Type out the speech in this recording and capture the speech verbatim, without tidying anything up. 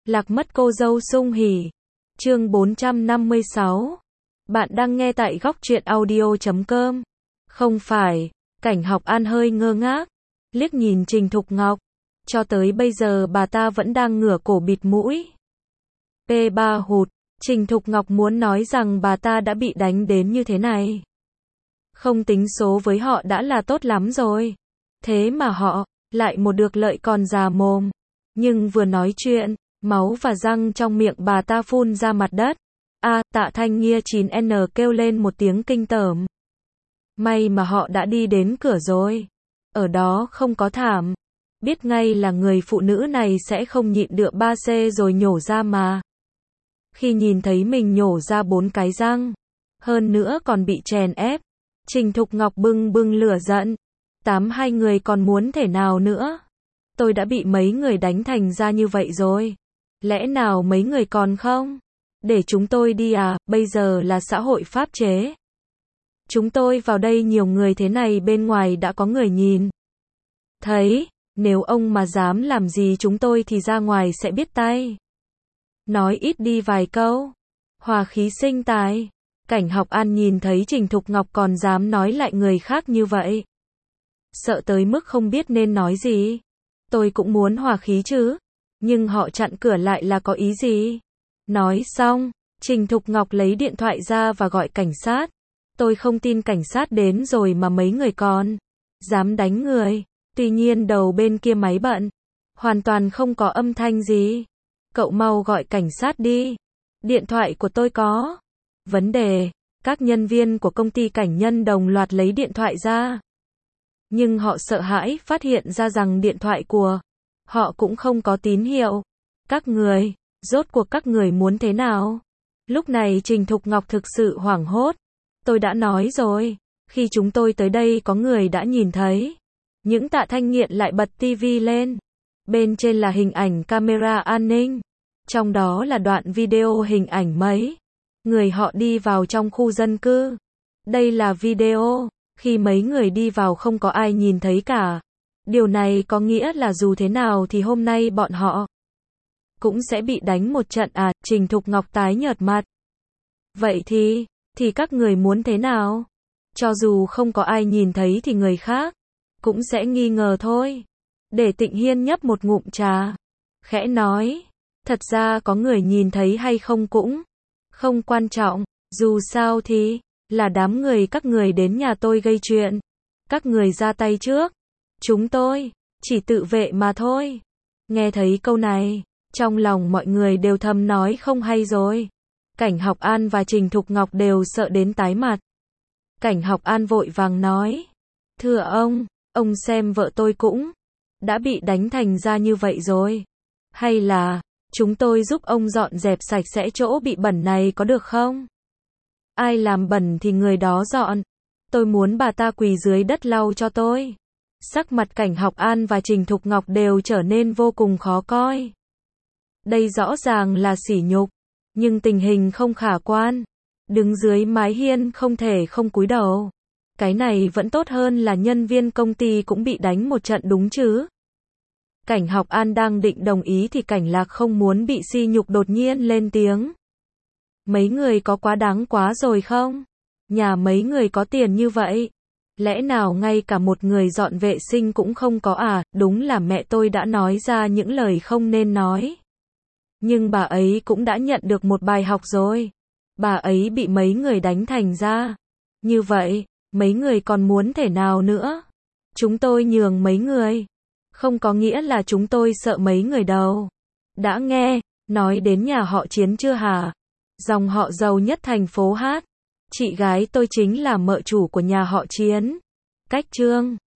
Lạc mất cô dâu sung hỉ. Chương bốn trăm năm mươi sáu. Bạn đang nghe tại góc truyện audio chấm com. Không phải, Cảnh Học An hơi ngơ ngác, liếc nhìn Trình Thục Ngọc. Cho tới bây giờ bà ta vẫn đang ngửa cổ bịt mũi. pê ba hụt, Trình Thục Ngọc muốn nói rằng bà ta đã bị đánh đến như thế này. Không tính số với họ đã là tốt lắm rồi. Thế mà họ, lại một được lợi còn già mồm. Nhưng vừa nói chuyện, máu và răng trong miệng bà ta phun ra mặt đất. A, Tạ Thanh Nghia chín N kêu lên một tiếng kinh tởm. May mà họ đã đi đến cửa rồi. Ở đó không có thảm. Biết ngay là người phụ nữ này sẽ không nhịn được ba C rồi nhổ ra mà. Khi nhìn thấy mình nhổ ra bốn cái răng, hơn nữa còn bị chèn ép, Trình Thục Ngọc bưng bưng lửa giận. Tám hai người còn muốn thể nào nữa? Tôi đã bị mấy người đánh thành ra như vậy rồi. Lẽ nào mấy người còn không? Để chúng tôi đi à, bây giờ là xã hội pháp chế. Chúng tôi vào đây nhiều người thế này bên ngoài đã có người nhìn. Thấy, nếu ông mà dám làm gì chúng tôi thì ra ngoài sẽ biết tay. Nói ít đi vài câu. Hòa khí sinh tài. Cảnh Học An nhìn thấy Trình Thục Ngọc còn dám nói lại người khác như vậy. Sợ tới mức không biết nên nói gì. Tôi cũng muốn hòa khí chứ. Nhưng họ chặn cửa lại là có ý gì? Nói xong, Trình Thục Ngọc lấy điện thoại ra và gọi cảnh sát. Tôi không tin cảnh sát đến rồi mà mấy người còn dám đánh người. Tuy nhiên đầu bên kia máy bận. Hoàn toàn không có âm thanh gì. Cậu mau gọi cảnh sát đi. Điện thoại của tôi có vấn đề. Các nhân viên của công ty Cảnh Nhân đồng loạt lấy điện thoại ra. Nhưng họ sợ hãi phát hiện ra rằng điện thoại của họ cũng không có tín hiệu. Các người, rốt cuộc các người muốn thế nào? Lúc này Trình Thục Ngọc thực sự hoảng hốt. Tôi đã nói rồi, khi chúng tôi tới đây có người đã nhìn thấy. Những Tạ Thanh Nghiện lại bật tivi lên. Bên trên là hình ảnh camera an ninh. Trong đó là đoạn video hình ảnh mấy người họ đi vào trong khu dân cư. Đây là video, khi mấy người đi vào không có ai nhìn thấy cả. Điều này có nghĩa là dù thế nào thì hôm nay bọn họ cũng sẽ bị đánh một trận à, Trình Thục Ngọc tái nhợt mặt. Vậy thì, thì các người muốn thế nào? Cho dù không có ai nhìn thấy thì người khác cũng sẽ nghi ngờ thôi. Để Tịnh Hiên nhấp một ngụm trà, khẽ nói, thật ra có người nhìn thấy hay không cũng không quan trọng, dù sao thì là đám người các người đến nhà tôi gây chuyện. Các người ra tay trước. Chúng tôi chỉ tự vệ mà thôi. Nghe thấy câu này, trong lòng mọi người đều thầm nói không hay rồi. Cảnh Học An và Trình Thục Ngọc đều sợ đến tái mặt. Cảnh Học An vội vàng nói, thưa ông, ông xem vợ tôi cũng đã bị đánh thành ra như vậy rồi. Hay là chúng tôi giúp ông dọn dẹp sạch sẽ chỗ bị bẩn này có được không? Ai làm bẩn thì người đó dọn. Tôi muốn bà ta quỳ dưới đất lau cho tôi. Sắc mặt Cảnh Học An và Trình Thục Ngọc đều trở nên vô cùng khó coi. Đây rõ ràng là sỉ nhục, nhưng tình hình không khả quan. Đứng dưới mái hiên không thể không cúi đầu. Cái này vẫn tốt hơn là nhân viên công ty cũng bị đánh một trận đúng chứ. Cảnh Học An đang định đồng ý thì Cảnh Lạc không muốn bị sỉ nhục đột nhiên lên tiếng. Mấy người có quá đáng quá rồi không? Nhà mấy người có tiền như vậy? Lẽ nào ngay cả một người dọn vệ sinh cũng không có à? Đúng là mẹ tôi đã nói ra những lời không nên nói. Nhưng bà ấy cũng đã nhận được một bài học rồi. Bà ấy bị mấy người đánh thành ra như vậy, mấy người còn muốn thể nào nữa? Chúng tôi nhường mấy người. Không có nghĩa là chúng tôi sợ mấy người đâu. Đã nghe, nói đến nhà họ Chiến chưa hả? Dòng họ giàu nhất thành phố hát. Chị gái tôi chính là mợ chủ của nhà họ Chiến. Cách Trương.